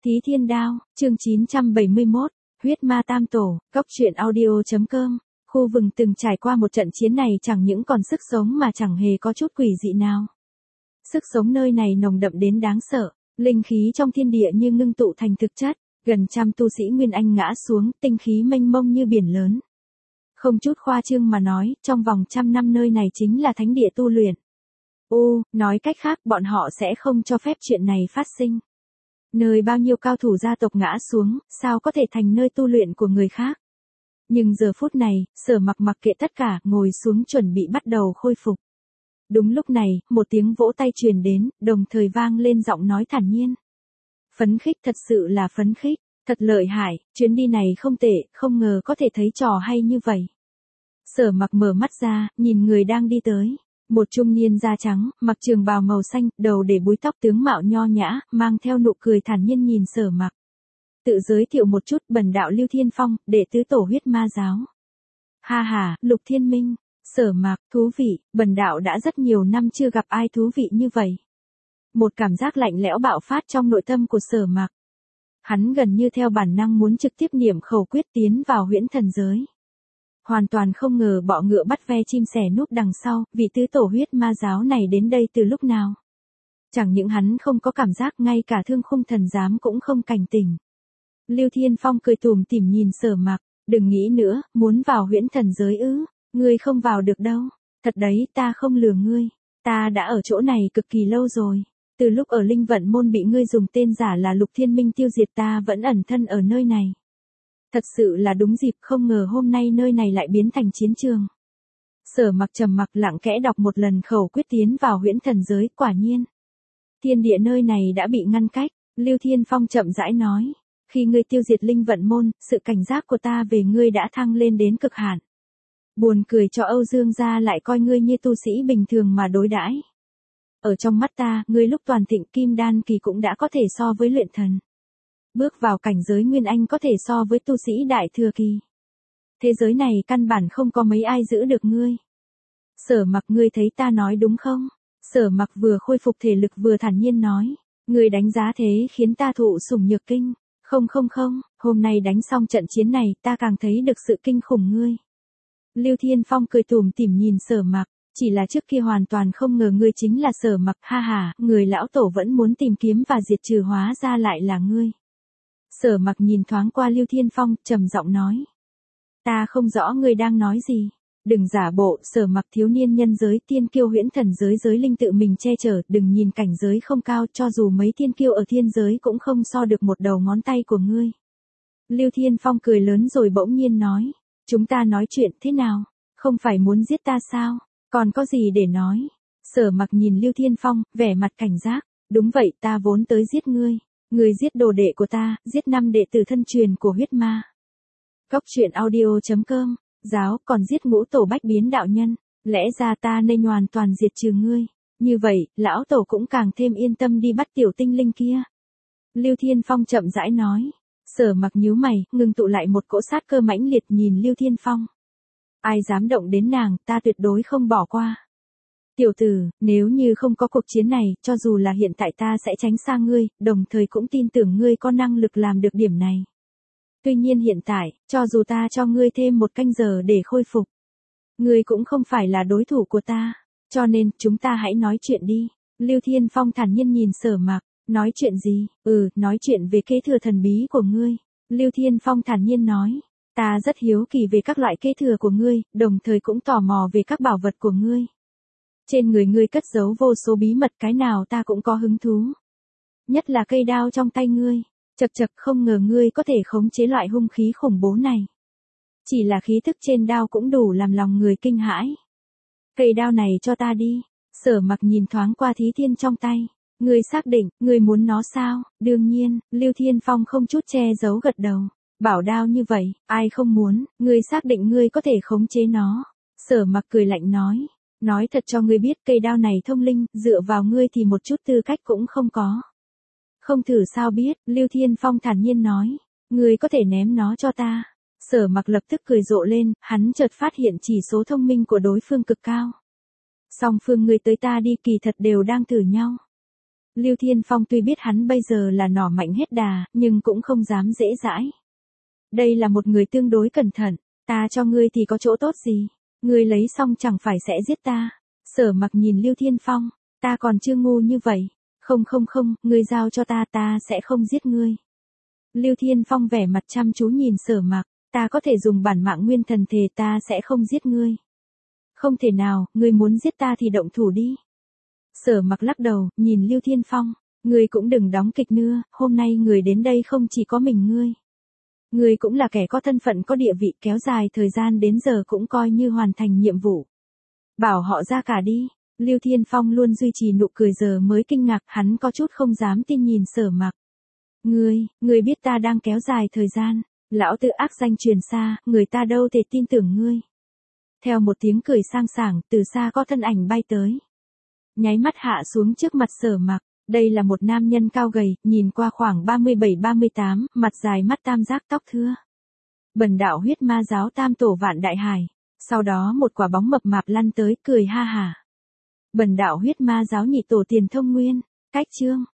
Thí Thiên Đao, chương 971, huyết ma tam tổ, góc truyện audio.com. Khu vừng từng trải qua một trận chiến này chẳng những còn sức sống mà chẳng hề có chút quỷ dị nào. Sức sống nơi này nồng đậm đến đáng sợ, linh khí trong thiên địa như ngưng tụ thành thực chất, gần trăm tu sĩ Nguyên Anh ngã xuống, tinh khí mênh mông như biển lớn. Không chút khoa trương mà nói, trong vòng 100 năm nơi này chính là thánh địa tu luyện. Nói cách khác bọn họ sẽ không cho phép chuyện này phát sinh. Nơi bao nhiêu cao thủ gia tộc ngã xuống, sao có thể thành nơi tu luyện của người khác. Nhưng giờ phút này, Sở Mặc mặc kệ tất cả, ngồi xuống chuẩn bị bắt đầu khôi phục. Đúng lúc này, một tiếng vỗ tay truyền đến, đồng thời vang lên giọng nói thản nhiên. Phấn khích, thật sự là phấn khích, thật lợi hại, chuyến đi này không tệ, không ngờ có thể thấy trò hay như vậy. Sở Mặc mở mắt ra, nhìn người đang đi tới. Một trung niên da trắng, mặc trường bào màu xanh, đầu để búi tóc, tướng mạo nho nhã, mang theo nụ cười thản nhiên nhìn Sở Mặc. Tự giới thiệu một chút, bần đạo Lưu Thiên Phong, đệ tứ tổ huyết ma giáo. Ha ha, Lục Thiên Minh. Sở Mặc, thú vị, bần đạo đã rất nhiều năm chưa gặp ai thú vị như vậy. Một cảm giác lạnh lẽo bạo phát trong nội tâm của Sở Mặc. Hắn gần như theo bản năng muốn trực tiếp niệm khẩu quyết tiến vào huyễn thần giới. Hoàn toàn không ngờ bọ ngựa bắt ve chim sẻ núp đằng sau, vị tứ tổ huyết ma giáo này đến đây từ lúc nào. Chẳng những hắn không có cảm giác, ngay cả Thương Khung thần giám cũng không cảnh tỉnh. Lưu Thiên Phong cười tủm tỉm nhìn Sở Mặc, đừng nghĩ nữa, muốn vào huyễn thần giới ư, ngươi không vào được đâu, thật đấy, ta không lừa ngươi, ta đã ở chỗ này cực kỳ lâu rồi. Từ lúc ở Linh Vận Môn bị ngươi dùng tên giả là Lục Thiên Minh tiêu diệt, ta vẫn ẩn thân ở nơi này. Thật sự là đúng dịp, không ngờ hôm nay nơi này lại biến thành chiến trường. Sở Mặc trầm mặc lặng kẽ đọc một lần khẩu quyết tiến vào huyễn thần giới, quả nhiên. Thiên địa nơi này đã bị ngăn cách, Lưu Thiên Phong chậm rãi nói. Khi ngươi tiêu diệt Linh Vận Môn, sự cảnh giác của ta về ngươi đã thăng lên đến cực hạn. Buồn cười cho Âu Dương gia lại coi ngươi như tu sĩ bình thường mà đối đãi. Ở trong mắt ta, ngươi lúc toàn thịnh kim đan kỳ cũng đã có thể so với luyện thần. Bước vào cảnh giới Nguyên Anh có thể so với tu sĩ đại thừa kỳ. Thế giới này căn bản không có mấy ai giữ được ngươi. Sở Mặc, ngươi thấy ta nói đúng không? Sở Mặc vừa khôi phục thể lực vừa thản nhiên nói. Ngươi đánh giá thế khiến ta thụ sủng nhược kinh. Không, hôm nay đánh xong trận chiến này ta càng thấy được sự kinh khủng ngươi. Lưu Thiên Phong cười tủm tỉm nhìn Sở Mặc, chỉ là trước kia hoàn toàn không ngờ ngươi chính là Sở Mặc, ha ha, người lão tổ vẫn muốn tìm kiếm và diệt trừ hóa ra lại là ngươi. Sở Mặc nhìn thoáng qua Lưu Thiên Phong, trầm giọng nói. Ta không rõ ngươi đang nói gì. Đừng giả bộ, Sở Mặc, thiếu niên nhân giới tiên kiêu huyễn thần giới giới linh tự mình che chở, đừng nhìn cảnh giới không cao, cho dù mấy tiên kiêu ở thiên giới cũng không so được một đầu ngón tay của ngươi. Lưu Thiên Phong cười lớn rồi bỗng nhiên nói. Chúng ta nói chuyện thế nào? Không phải muốn giết ta sao? Còn có gì để nói? Sở Mặc nhìn Lưu Thiên Phong, vẻ mặt cảnh giác. Đúng vậy, ta vốn tới giết ngươi. Ngươi giết đồ đệ của ta, giết 5 đệ tử thân truyền của huyết ma. Góc truyện audio.com. Giáo, còn giết ngũ tổ bách biến đạo nhân. Lẽ ra ta nên hoàn toàn diệt trừ ngươi. Như vậy, lão tổ cũng càng thêm yên tâm đi bắt tiểu tinh linh kia. Lưu Thiên Phong chậm rãi nói. Sở Mặc nhíu mày, ngưng tụ lại một cỗ sát cơ mãnh liệt nhìn Lưu Thiên Phong. Ai dám động đến nàng, ta tuyệt đối không bỏ qua. Tiểu tử, nếu như không có cuộc chiến này, cho dù là hiện tại ta sẽ tránh xa ngươi, đồng thời cũng tin tưởng ngươi có năng lực làm được điểm này. Tuy nhiên hiện tại, cho dù ta cho ngươi thêm 1 canh giờ để khôi phục, ngươi cũng không phải là đối thủ của ta, cho nên chúng ta hãy nói chuyện đi. Lưu Thiên Phong thản nhiên nhìn Sở Mặc, nói chuyện gì? Nói chuyện về kế thừa thần bí của ngươi. Lưu Thiên Phong thản nhiên nói, ta rất hiếu kỳ về các loại kế thừa của ngươi, đồng thời cũng tò mò về các bảo vật của ngươi. Trên người ngươi cất giấu vô số bí mật, cái nào ta cũng có hứng thú. Nhất là cây đao trong tay ngươi. Chậc, không ngờ ngươi có thể khống chế loại hung khí khủng bố này. Chỉ là khí thức trên đao cũng đủ làm lòng người kinh hãi. Cây đao này cho ta đi. Sở Mặc nhìn thoáng qua Thí Thiên trong tay. Ngươi xác định, ngươi muốn nó sao? Đương nhiên, Lưu Thiên Phong không chút che giấu gật đầu. Bảo đao như vậy, ai không muốn, ngươi xác định ngươi có thể khống chế nó. Sở Mặc cười lạnh nói. Nói thật cho ngươi biết, cây đao này thông linh, dựa vào ngươi thì một chút tư cách cũng không có. Không thử sao biết, Lưu Thiên Phong thản nhiên nói. Ngươi có thể ném nó cho ta. Sở Mặc lập tức cười rộ lên, hắn chợt phát hiện chỉ số thông minh của đối phương cực cao. Song phương ngươi tới ta đi kỳ thật đều đang thử nhau. Lưu Thiên Phong tuy biết hắn bây giờ là nỏ mạnh hết đà, nhưng cũng không dám dễ dãi. Đây là một người tương đối cẩn thận, ta cho ngươi thì có chỗ tốt gì, ngươi lấy xong chẳng phải sẽ giết ta. Sở Mặc nhìn Lưu Thiên Phong, ta còn chưa ngu như vậy. Không, ngươi giao cho ta, ta sẽ không giết ngươi. Lưu Thiên Phong vẻ mặt chăm chú nhìn Sở Mặc, ta có thể dùng bản mạng nguyên thần thề ta sẽ không giết ngươi. Không thể nào, ngươi muốn giết ta thì động thủ đi. Sở Mặc lắc đầu, nhìn Lưu Thiên Phong, ngươi cũng đừng đóng kịch nữa, hôm nay người đến đây không chỉ có mình ngươi. Ngươi cũng là kẻ có thân phận có địa vị, kéo dài thời gian đến giờ cũng coi như hoàn thành nhiệm vụ. Bảo họ ra cả đi. Lưu Thiên Phong luôn duy trì nụ cười giờ mới kinh ngạc, hắn có chút không dám tin nhìn Sở Mặc. Ngươi biết ta đang kéo dài thời gian, lão tự ác danh truyền xa, người ta đâu thể tin tưởng ngươi. Theo một tiếng cười sang sảng, từ xa có thân ảnh bay tới. Nháy mắt hạ xuống trước mặt Sở Mặc, đây là một nam nhân cao gầy, nhìn qua khoảng 37-38, mặt dài mắt tam giác tóc thưa. Bần đạo huyết ma giáo tam tổ Vạn Đại Hải. Sau đó một quả bóng mập mạp lăn tới, cười ha hả. Bần đạo huyết ma giáo nhị tổ Tiền Thông Nguyên, cách chương.